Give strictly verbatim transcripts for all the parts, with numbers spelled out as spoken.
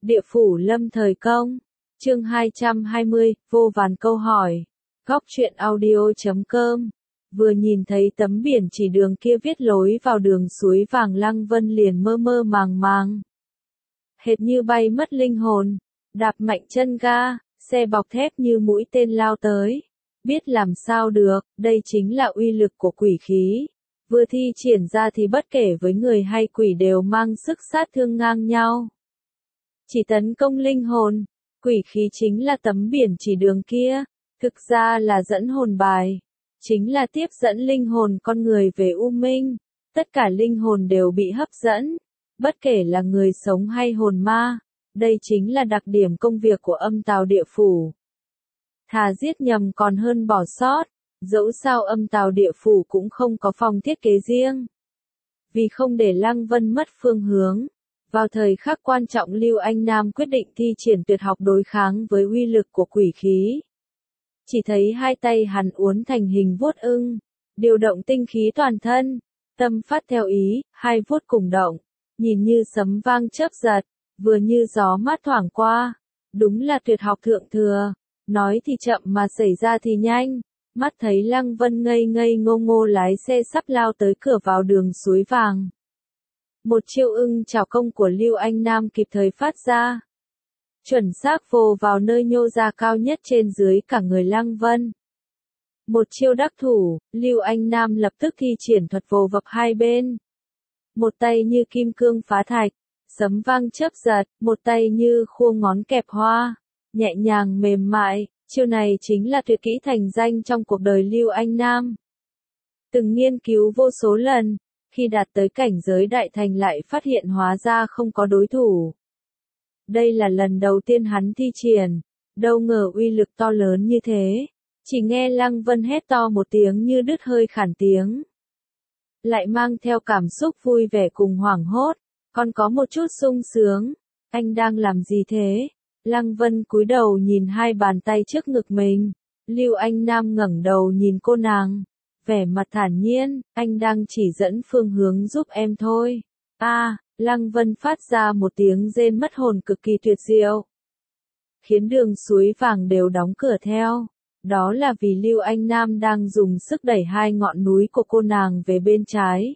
Địa phủ lâm thời công. Chương hai trăm hai mươi, vô vàn câu hỏi. Góc truyện audio chấm com. Vừa nhìn thấy tấm biển chỉ đường kia viết lối vào đường suối vàng, Lăng Vân liền mơ mơ màng màng. Hệt như bay mất linh hồn, đạp mạnh chân ga, xe bọc thép như mũi tên lao tới. Biết làm sao được, đây chính là uy lực của quỷ khí. Vừa thi triển ra thì bất kể với người hay quỷ đều mang sức sát thương ngang nhau. Chỉ tấn công linh hồn, quỷ khí chính là tấm biển chỉ đường kia, thực ra là dẫn hồn bài, chính là tiếp dẫn linh hồn con người về u minh. Tất cả linh hồn đều bị hấp dẫn, bất kể là người sống hay hồn ma. Đây chính là đặc điểm công việc của âm tào địa phủ. Thà giết nhầm còn hơn bỏ sót, dẫu sao âm tào địa phủ cũng không có phòng thiết kế riêng. Vì không để Lăng Vân mất phương hướng, vào thời khắc quan trọng Lưu Anh Nam quyết định thi triển tuyệt học đối kháng với uy lực của quỷ khí. Chỉ thấy hai tay hắn uốn thành hình vuốt ưng, điều động tinh khí toàn thân, tâm phát theo ý, hai vuốt cùng động, nhìn như sấm vang chớp giật, vừa như gió mát thoảng qua. Đúng là tuyệt học thượng thừa, nói thì chậm mà xảy ra thì nhanh. Mắt thấy Lăng Vân ngây ngây ngô ngô lái xe sắp lao tới cửa vào đường suối vàng. Một chiêu ưng chảo công của Lưu Anh Nam kịp thời phát ra. Chuẩn xác vồ vào nơi nhô ra cao nhất trên dưới cả người Lăng Vân. Một chiêu đắc thủ, Lưu Anh Nam lập tức thi triển thuật vồ vập hai bên. Một tay như kim cương phá thạch, sấm vang chớp giật, một tay như khua ngón kẹp hoa, nhẹ nhàng mềm mại. Chiêu này chính là tuyệt kỹ thành danh trong cuộc đời Lưu Anh Nam. Từng nghiên cứu vô số lần, khi đạt tới cảnh giới đại thành lại phát hiện hóa ra không có đối thủ. Đây là lần đầu tiên hắn thi triển, đâu ngờ uy lực to lớn như thế. Chỉ nghe Lăng Vân hét to một tiếng như đứt hơi khản tiếng. Lại mang theo cảm xúc vui vẻ cùng hoảng hốt, còn có một chút sung sướng. Anh đang làm gì thế? Lăng Vân cúi đầu nhìn hai bàn tay trước ngực mình. Lưu Anh Nam ngẩng đầu nhìn cô nàng, vẻ mặt thản nhiên, anh đang chỉ dẫn phương hướng giúp em thôi. A, à, Lăng Vân phát ra một tiếng rên mất hồn cực kỳ tuyệt diệu, khiến đường suối vàng đều đóng cửa theo. Đó là vì Lưu Anh Nam đang dùng sức đẩy hai ngọn núi của cô nàng về bên trái.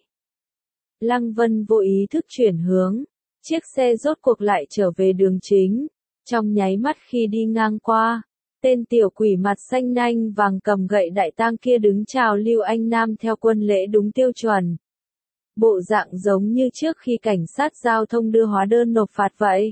Lăng Vân vô ý thức chuyển hướng, chiếc xe rốt cuộc lại trở về đường chính. Trong nháy mắt khi đi ngang qua, tên tiểu quỷ mặt xanh nanh vàng cầm gậy đại tang kia đứng chào Lưu Anh Nam theo quân lễ đúng tiêu chuẩn. Bộ dạng giống như trước khi cảnh sát giao thông đưa hóa đơn nộp phạt vậy.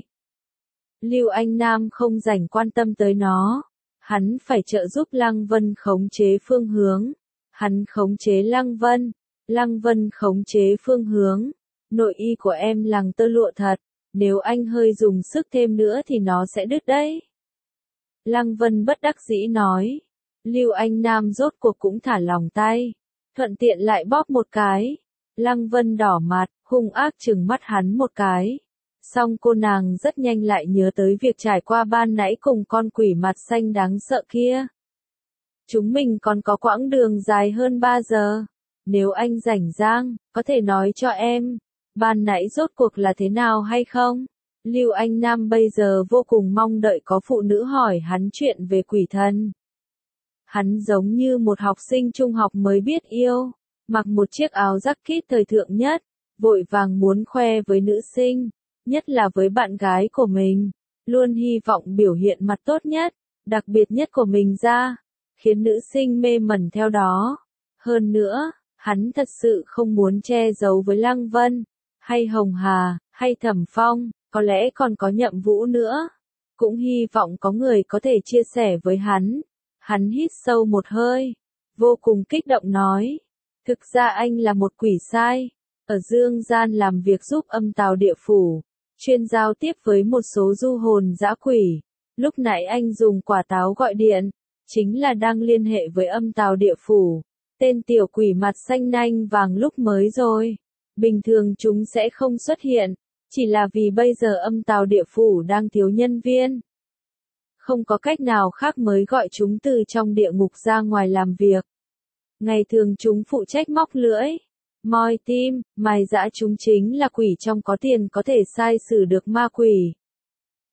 Lưu Anh Nam không rảnh quan tâm tới nó. Hắn phải trợ giúp Lăng Vân khống chế phương hướng. Hắn khống chế Lăng Vân. Lăng Vân khống chế phương hướng. Nội y của em lằng tơ lụa thật. Nếu anh hơi dùng sức thêm nữa thì nó sẽ đứt đấy. Lăng Vân bất đắc dĩ nói. Lưu Anh Nam rốt cuộc cũng thả lỏng tay. Thuận tiện lại bóp một cái. Lăng Vân đỏ mặt, hung ác trừng mắt hắn một cái. Xong cô nàng rất nhanh lại nhớ tới việc trải qua ban nãy cùng con quỷ mặt xanh đáng sợ kia. Chúng mình còn có quãng đường dài hơn ba giờ. Nếu anh rảnh rang, có thể nói cho em. Ban nãy rốt cuộc là thế nào hay không? Lưu Anh Nam bây giờ vô cùng mong đợi có phụ nữ hỏi hắn chuyện về quỷ thần. Hắn giống như một học sinh trung học mới biết yêu, mặc một chiếc áo jacket thời thượng nhất, vội vàng muốn khoe với nữ sinh, nhất là với bạn gái của mình, luôn hy vọng biểu hiện mặt tốt nhất, đặc biệt nhất của mình ra, khiến nữ sinh mê mẩn theo đó. Hơn nữa, hắn thật sự không muốn che giấu với Lăng Vân, hay Hồng Hà, hay Thẩm Phong, có lẽ còn có Nhậm Vũ nữa. Cũng hy vọng có người có thể chia sẻ với hắn. Hắn hít sâu một hơi, vô cùng kích động nói. Thực ra anh là một quỷ sai, ở dương gian làm việc giúp âm tào địa phủ, chuyên giao tiếp với một số du hồn dã quỷ. Lúc nãy anh dùng quả táo gọi điện, chính là đang liên hệ với âm tào địa phủ. Tên tiểu quỷ mặt xanh nanh vàng lúc mới rồi. Bình thường chúng sẽ không xuất hiện, chỉ là vì bây giờ âm tào địa phủ đang thiếu nhân viên. Không có cách nào khác mới gọi chúng từ trong địa ngục ra ngoài làm việc. Ngày thường chúng phụ trách móc lưỡi, moi tim, mài dã, chúng chính là quỷ trong có tiền có thể sai xử được ma quỷ.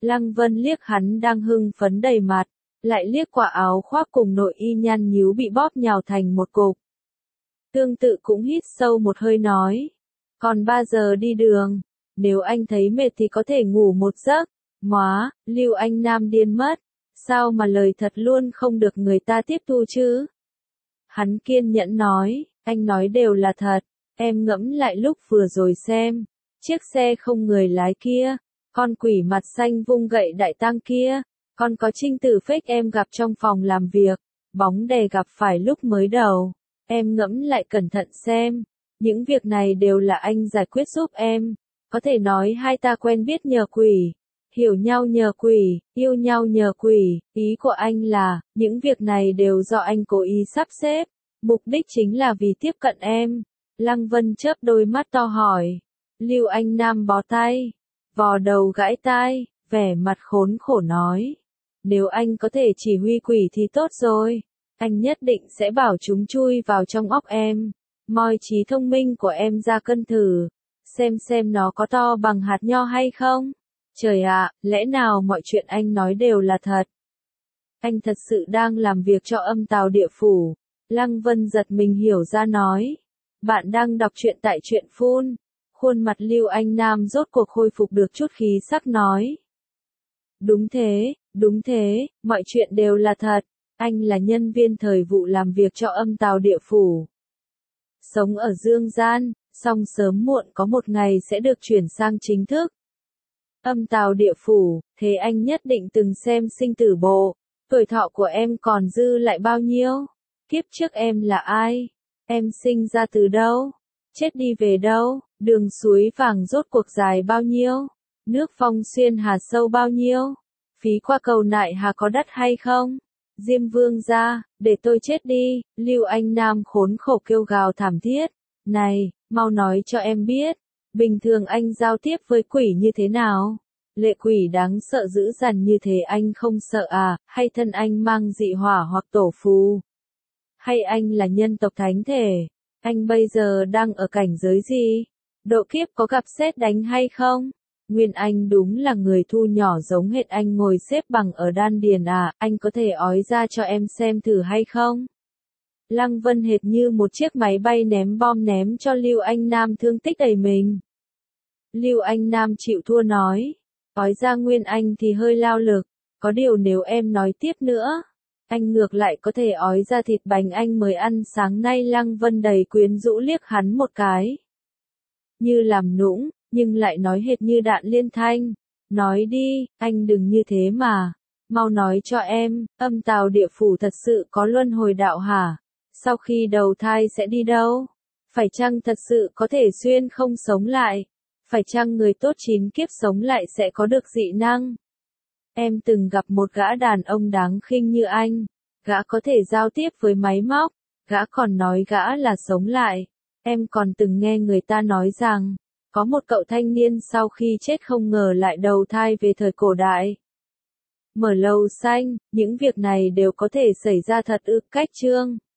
Lăng Vân liếc hắn đang hưng phấn đầy mặt, lại liếc quả áo khoác cùng nội y nhăn nhíu bị bóp nhào thành một cục. Tương tự cũng hít sâu một hơi nói, còn ba giờ đi đường, nếu anh thấy mệt thì có thể ngủ một giấc. Móa, Lưu Anh Nam điên mất, sao mà lời thật luôn không được người ta tiếp thu chứ? Hắn kiên nhẫn nói, anh nói đều là thật, em ngẫm lại lúc vừa rồi xem, chiếc xe không người lái kia, con quỷ mặt xanh vung gậy đại tang kia, còn có Trinh Tử fake em gặp trong phòng làm việc, bóng đè gặp phải lúc mới đầu, em ngẫm lại cẩn thận xem, những việc này đều là anh giải quyết giúp em, có thể nói hai ta quen biết nhờ quỷ. Hiểu nhau nhờ quỷ, yêu nhau nhờ quỷ, ý của anh là, những việc này đều do anh cố ý sắp xếp, mục đích chính là vì tiếp cận em. Lăng Vân chớp đôi mắt to hỏi, Lưu Anh Nam bó tay, vò đầu gãi tai, vẻ mặt khốn khổ nói, nếu anh có thể chỉ huy quỷ thì tốt rồi, anh nhất định sẽ bảo chúng chui vào trong óc em, moi trí thông minh của em ra cân thử, xem xem nó có to bằng hạt nho hay không. Trời ạ, lẽ nào mọi chuyện anh nói đều là thật? Anh thật sự đang làm việc cho âm tào địa phủ. Lăng Vân giật mình hiểu ra nói. Bạn đang đọc truyện tại truyện phun. Khuôn mặt Lưu Anh Nam rốt cuộc khôi phục được chút khí sắc nói. Đúng thế, đúng thế, mọi chuyện đều là thật. Anh là nhân viên thời vụ làm việc cho âm tào địa phủ. Sống ở dương gian, song sớm muộn có một ngày sẽ được chuyển sang chính thức. Âm tào địa phủ, thế anh nhất định từng xem sinh tử bộ, tuổi thọ của em còn dư lại bao nhiêu? Kiếp trước em là ai? Em sinh ra từ đâu? Chết đi về đâu? Đường suối vàng rốt cuộc dài bao nhiêu? Nước Phong Xuyên Hà sâu bao nhiêu? Phí qua cầu Nại Hà có đắt hay không? Diêm Vương gia, để tôi chết đi, Lưu Anh Nam khốn khổ kêu gào thảm thiết. Này, mau nói cho em biết. Bình thường anh giao tiếp với quỷ như thế nào? Lệ quỷ đáng sợ dữ dằn như thế anh không sợ à, hay thân anh mang dị hỏa hoặc tổ phù? Hay anh là nhân tộc thánh thể? Anh bây giờ đang ở cảnh giới gì? Độ kiếp có gặp sét đánh hay không? Nguyên Anh đúng là người thu nhỏ giống hệt anh ngồi xếp bằng ở đan điền à, anh có thể ói ra cho em xem thử hay không? Lăng Vân hệt như một chiếc máy bay ném bom ném cho Lưu Anh Nam thương tích đầy mình. Lưu Anh Nam chịu thua nói, ói ra Nguyên Anh thì hơi lao lực, có điều nếu em nói tiếp nữa, anh ngược lại có thể ói ra thịt bánh anh mới ăn sáng nay. Lăng Vân đầy quyến rũ liếc hắn một cái. Như làm nũng, nhưng lại nói hệt như đạn liên thanh. Nói đi, anh đừng như thế mà. Mau nói cho em, âm tào địa phủ thật sự có luân hồi đạo hả? Sau khi đầu thai sẽ đi đâu? Phải chăng thật sự có thể xuyên không sống lại? Phải chăng người tốt chín kiếp sống lại sẽ có được dị năng? Em từng gặp một gã đàn ông đáng khinh như anh. Gã có thể giao tiếp với máy móc. Gã còn nói gã là sống lại. Em còn từng nghe người ta nói rằng, có một cậu thanh niên sau khi chết không ngờ lại đầu thai về thời cổ đại. Mở lầu xanh, những việc này đều có thể xảy ra thật ư? Cách chương